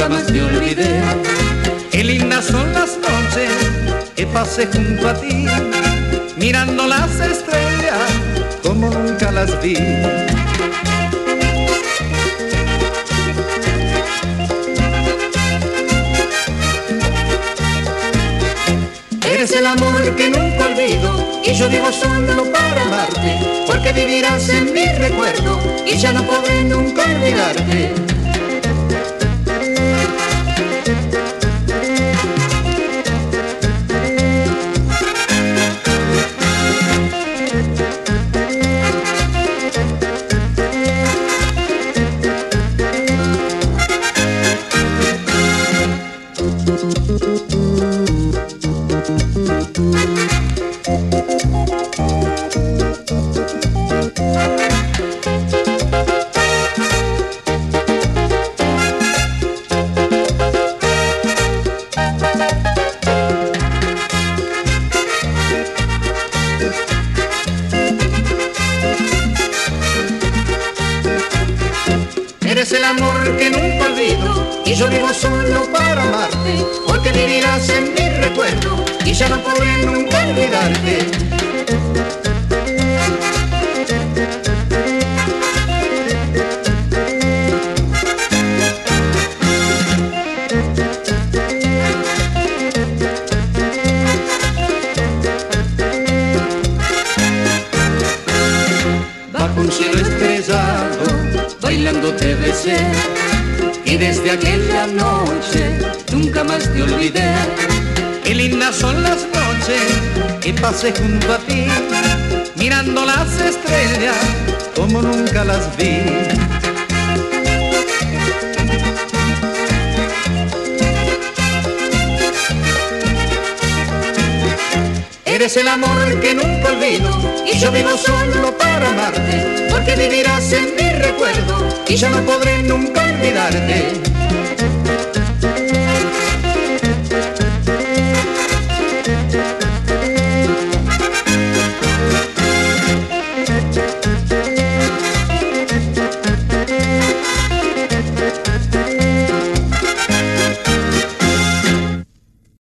más te olvidé. Qué lindas son las noches que pasé junto a ti, mirando las estrellas como nunca las vi. Eres el amor que nunca olvido y yo vivo solo para amarte, porque vivirás en mi recuerdo y ya no podré nunca olvidarte. Eres el amor que nunca olvido y yo vivo solo para amarte, porque vivirás en mi recuerdo y ya no podré nunca olvidarte. Bajo un cielo estrellado bailando te besé, y desde aquella noche nunca más te olvidé. Qué lindas son las noches que pasé junto a ti, mirando las estrellas como nunca las vi. Eres el amor que nunca olvido y yo vivo solo para amarte, porque vivirás en mi recuerdo y ya no podré nunca olvidarte.